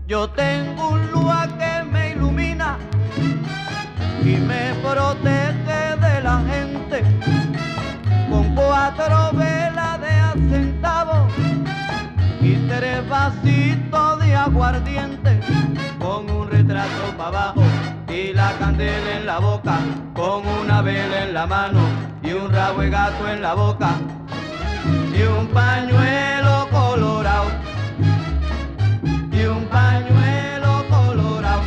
Yo tengo un lua que me ilumina y me protege de la gente, con 4 velas de a centavo y 3 vasitos de aguardiente, con un retrato para abajo y la candela en la boca, con una vela en la mano y un rabo de gato en la boca y un pañuelo colorado, y un pañuelo colorado.